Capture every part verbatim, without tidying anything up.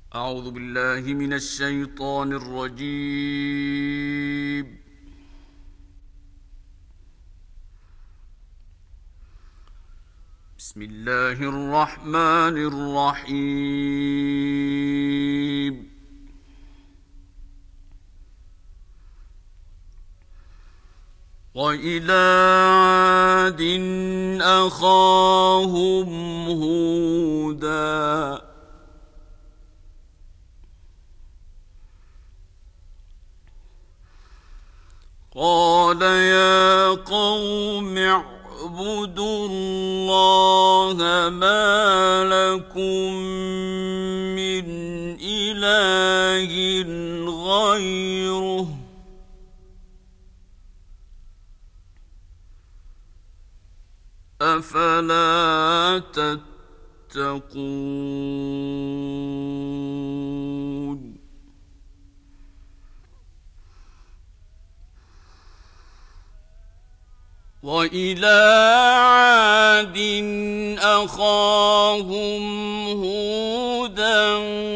أعوذ بالله من الشيطان الرجيم. بسم الله الرحمن الرحيم. وإلى عاد أخاهم هودا قال يا قوم اعبدوا الله ما لكم من إله غيره أفلا تتقون. وإلى عاد أخاهم هودا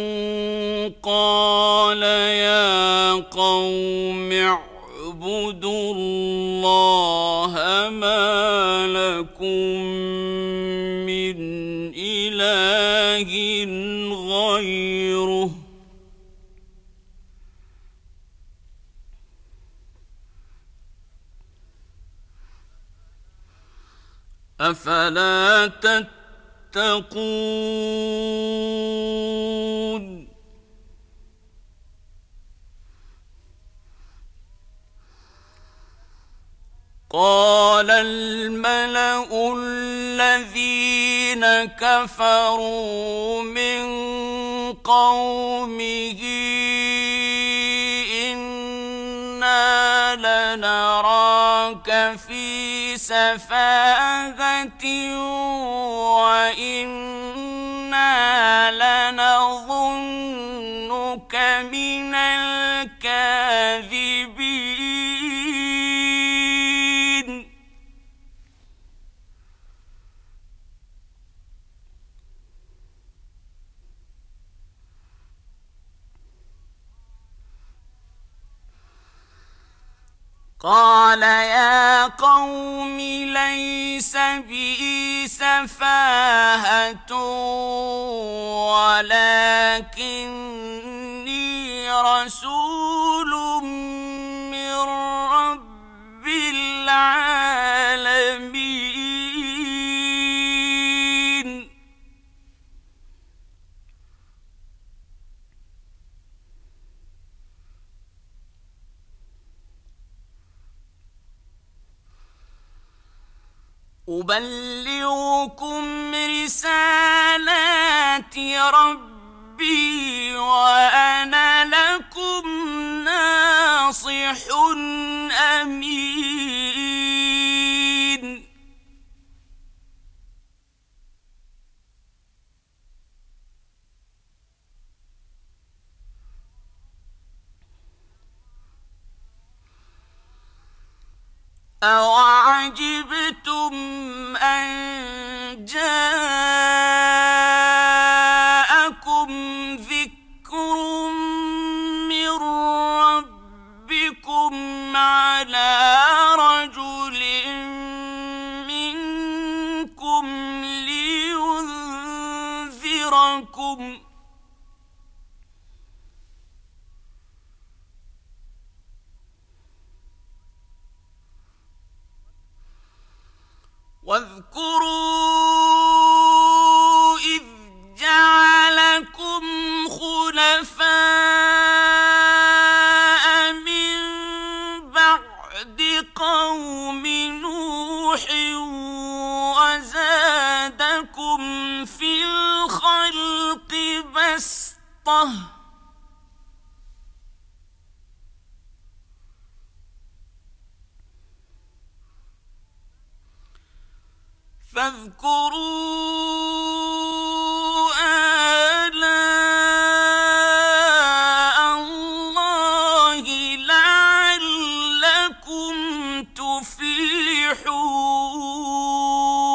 قال يا قوم اعبدوا الله ما لكم من إله غيره أفلا تتقون. قال الملأ الذين كفروا من قومه إنا لنراك في سفاهة وإنا لنظنك من الكاذبين. قال يا قوم ليس بي سفاهة ولكني رسول من رب العالمين. أبلغكم رسالات ربي وأنا لكم ناصح أمين. أَوَعَجِبْتُمْ أَنْ جَاءَكُمْ ذِكْرٌ مِّن رَّبِّكُمْ عَلَىٰ رَجُلٍ مِّنكُمْ لِيُنذِرَكُمْ ۖ واذكروا إذ جعلكم خلفاء من بعد قوم نوح وزادكم في الخلق بسطة فاذكروا آلاء الله لعلكم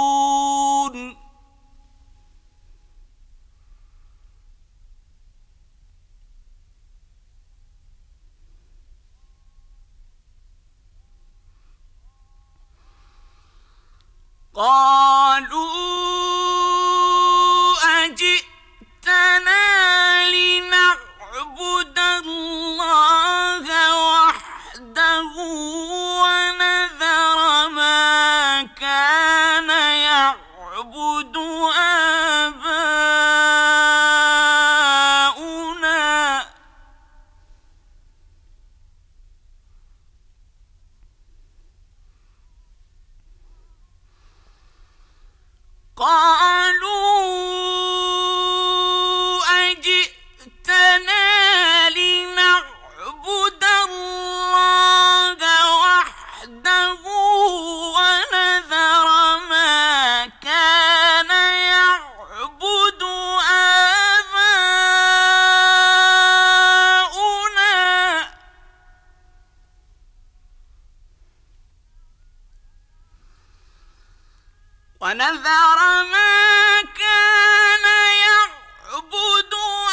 تفلحون. قالوا أجئتنا لنعبد الله وحده ونذر ما كان يعبد آباؤنا قالوا أجئتنا لنعبد الله وحده ونذر ما كان يعبد آباؤنا ونذر ما كان يعبد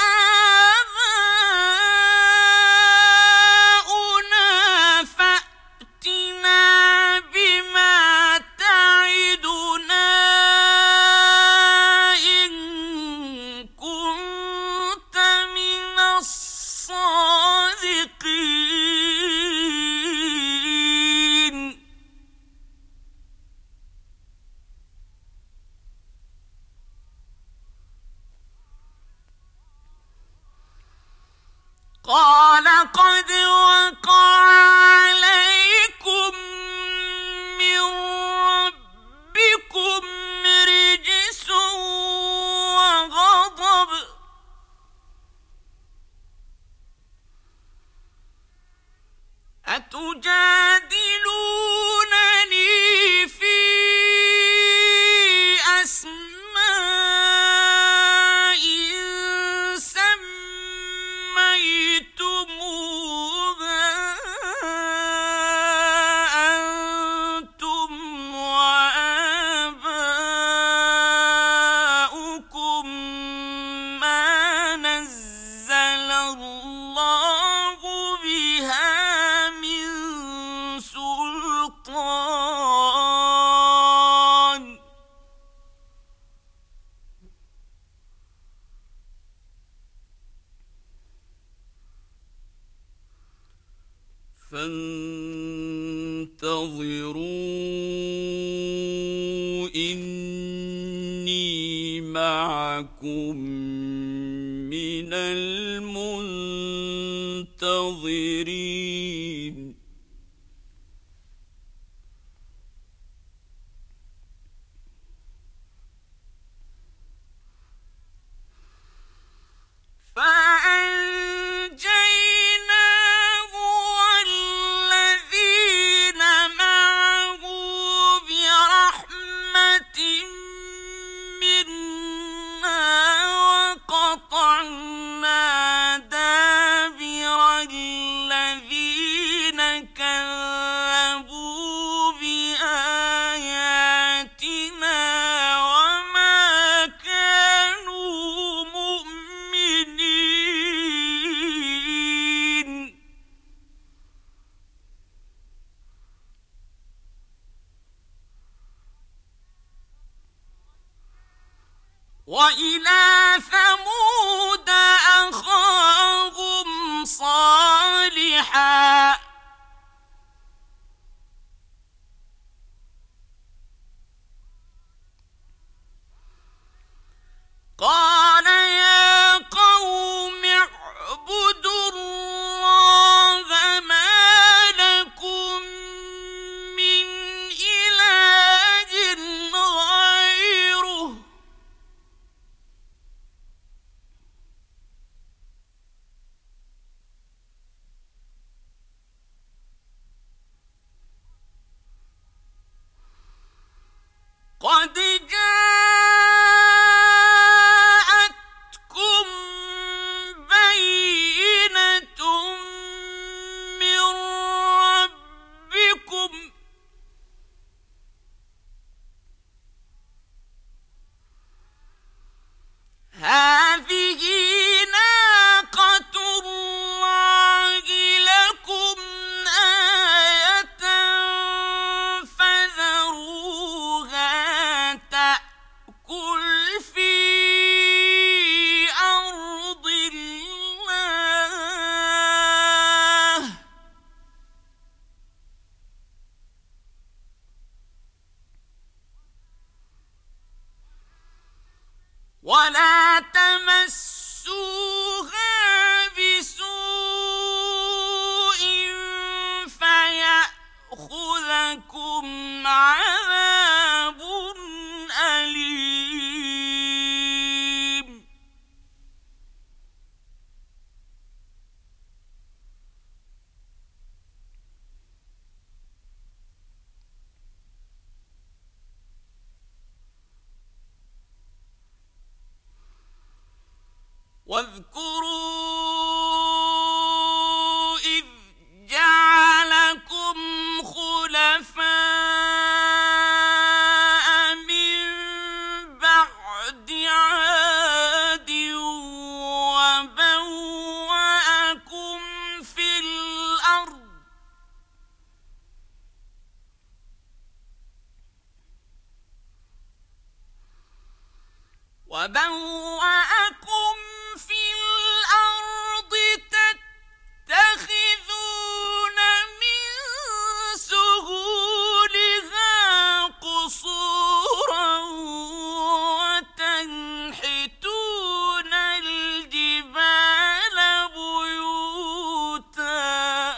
آباؤنا فأتنا بما تعدنا إن كنت من الصادقين قال قد وقع عليكم من ربكم رجس وغضب أتجادلونني في أسماء سميتموها أنتم وآباؤكم ما نزل الله بها من سلطان فانتظروا إني معكم من المنتظرين فأنجيناه والذين معه برحمة منا وقطعنا دابر الذين كذبوا بآياتنا وما كانوا مؤمنين وإلى ثمود أخاهم صالحا قال يا قوم اعبدوا الله ما لكم من إله غيره ولا تمسوها بسوء فيأخذكم عذاب أليم. واذكروا إذ جعلكم خلفاء من بعد عاد وبوأكم في الأرض وبوأكم في الأرض تتخذون من سهولها قصورا وتنحتون الجبال بيوتا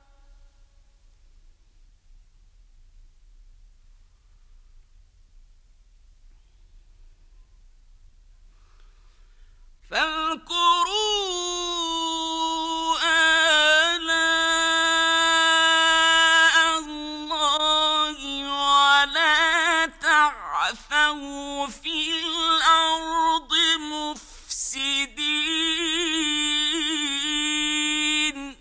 فاذكروا آلاء الله ولا تعثوا في الأرض مفسدين.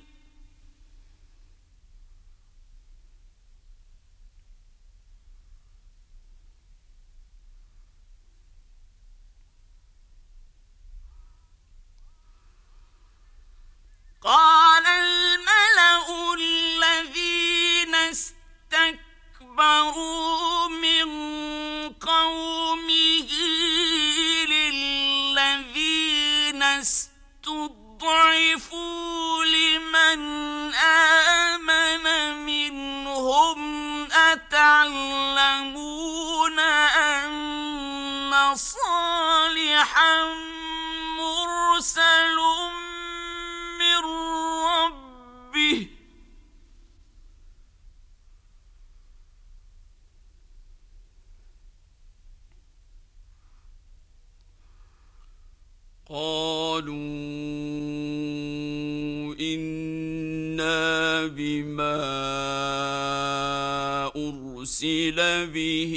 قال الملأ الذين استكبروا من قومه للذين استضعفوا لمن آمن منهم أتعلمون أن صالحا مرسل من ربه قالوا إنا بما أرسل به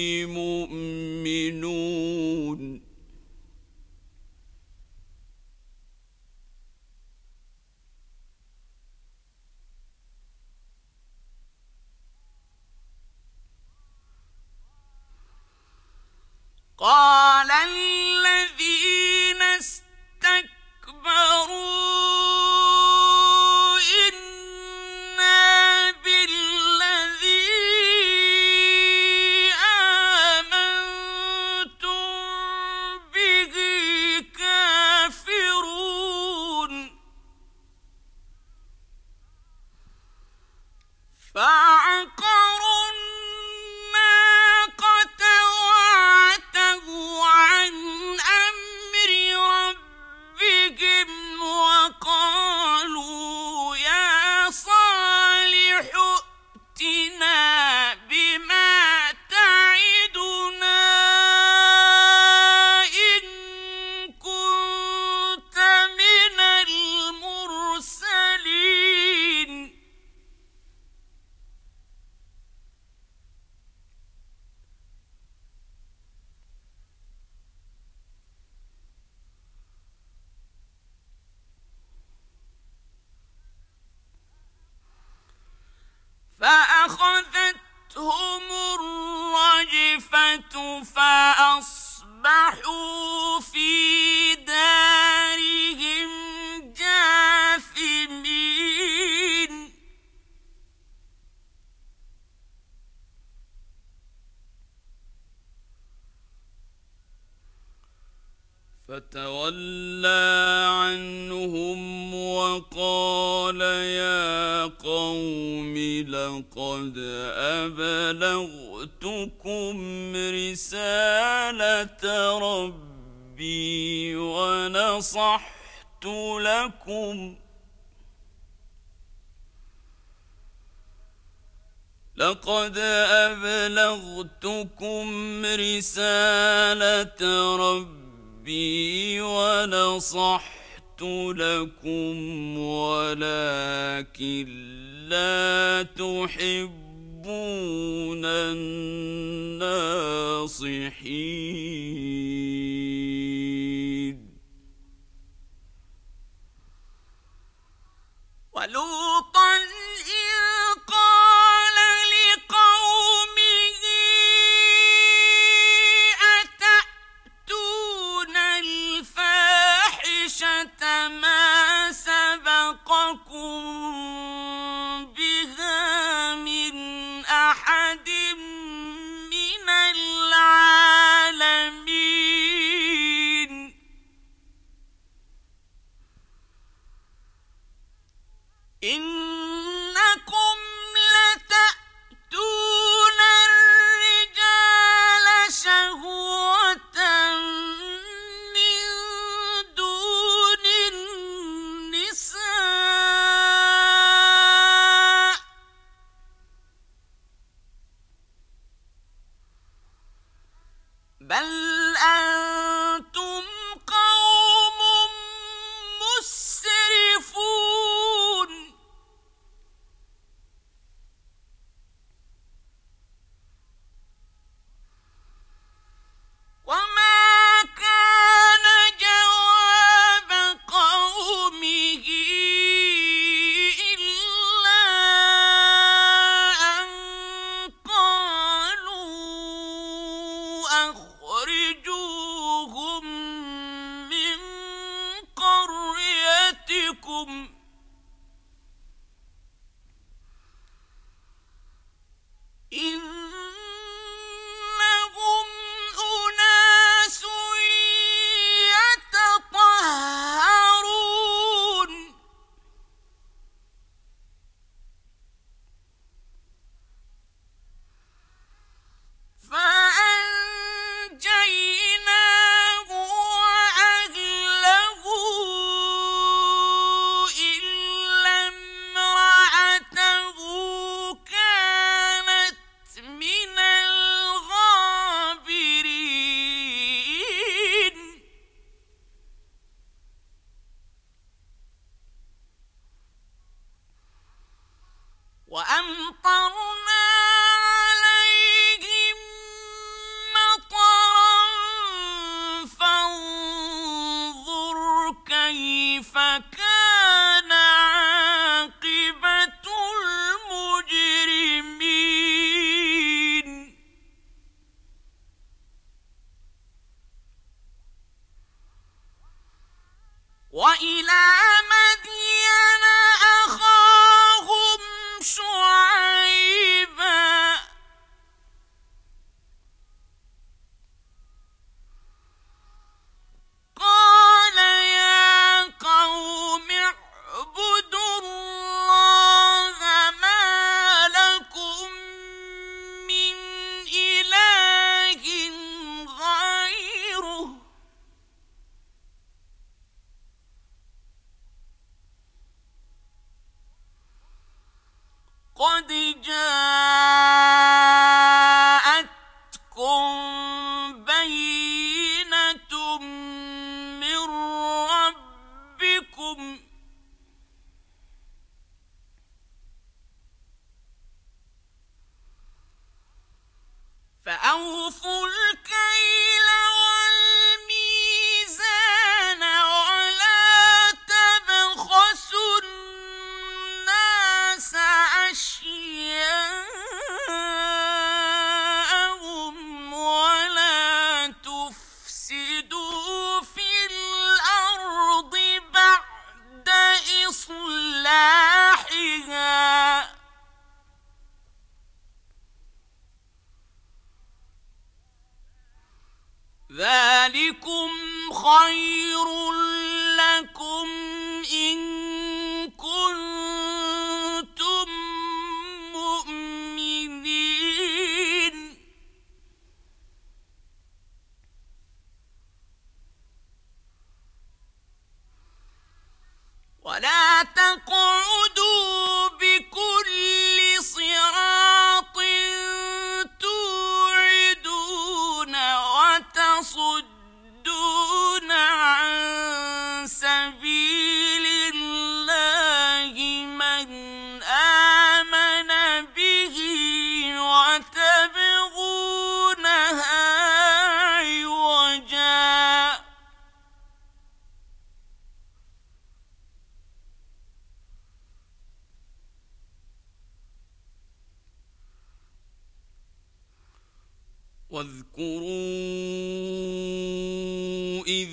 مؤمنون. قال الذين استكبروا إنا بالذي آمنتم به كافرون. فعقروا الناقة وعتوا عن أمر ربهم وقالوا يا صالح ائتنا بما تعدنا إن كنت من المرسلين. فأخذتهم الرجفة فأصبحوا في دارهم جاثمين. فتولى عنهم وقال يا قوم لقد أبلغتكم رسالة ربي ربي ونصحت لكم لقد أبلغتكم رسالة ربي ونصحت لكم ولكن لا تحبون الناصحين. ولوطا إذ قال لقومه أتأتون الفاحشة ما سبقكم بها من أحد من العالمين. إنكم لتأتون الرجال شهوة من دون النساء بل أنتم قوم مسرفون. وما كان جواب قومه إلا أن قالوا أخرجوهم من قريتكم إنهم أناس يتطهرون. فأنجيناه وأهله إلا امرأته كانت من الغابرين. وأمطرنا عليهم مطرا فانظر كيف كان عاقبة المجرمين. وإلى مدين أخاهم شعيبا قال يا قوم اعبدوا الله ما لكم من إله غيره قد جاءتكم بينة من ربكم فأوفوا الكيل والميزان ولا تبخسوا الناس أشياءهم ولا تفسدوا في الأرض بعد إصلاحها ذلكم خير لكم إن كنتم مؤمنين. واذكروا إذ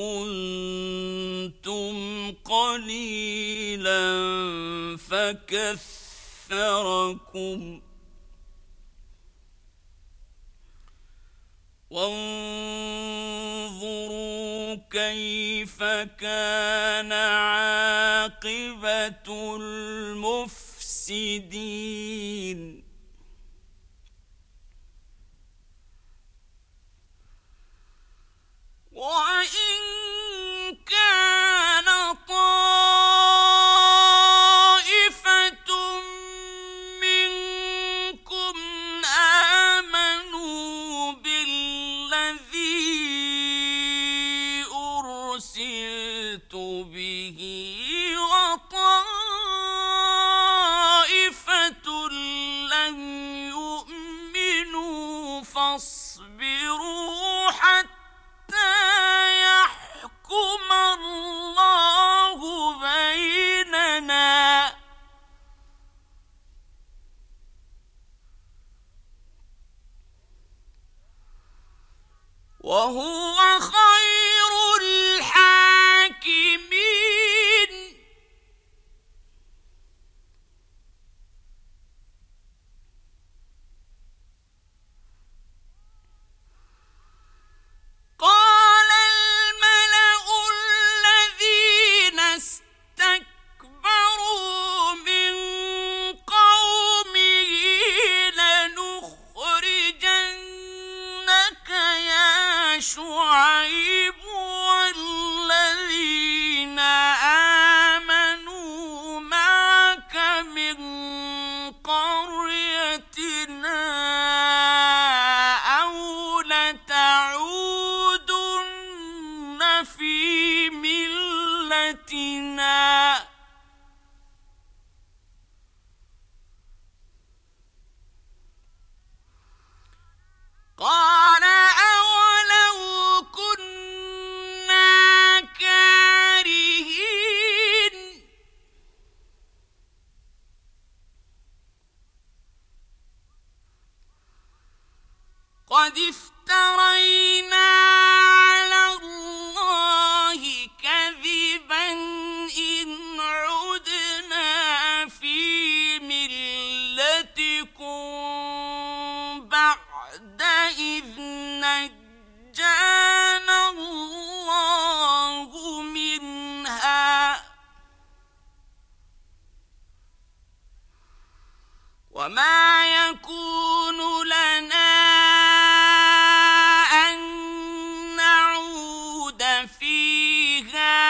كنتم قليلا فكثركم وانظروا كيف كان عاقبة المفسدين وإن كان طائفة منكم آمنوا بالذي أرسلت به وطائفة لم يؤمنوا فاصبروا حتى يحكم الله بيننا وهو خير الحاكمين قال الملأ الذين استكبروا من قومه لنخرجنك يا شعيب والذين آمنوا معك من قريتنا أو لتعودن في ملتنا قال أولو كنا كارهين قد افترينا على الله كذبا إن عدنا في ملتكم بعد إذ نجانا الله منها وما يكون لنا أن نعود فيها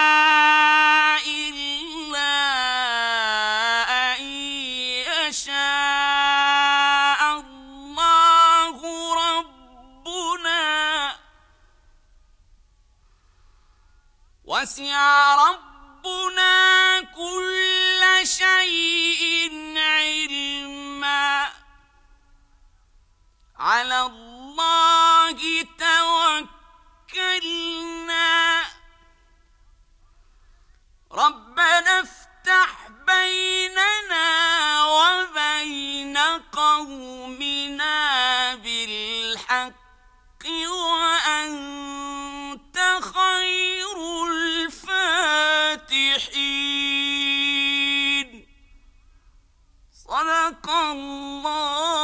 إلا أن يشاء الله ربنا وسع ربنا كل شيء علما على الله توكلنا ربنا افتح بيننا وبين قومنا بالحق وأنت خير الفاتحين صدق الله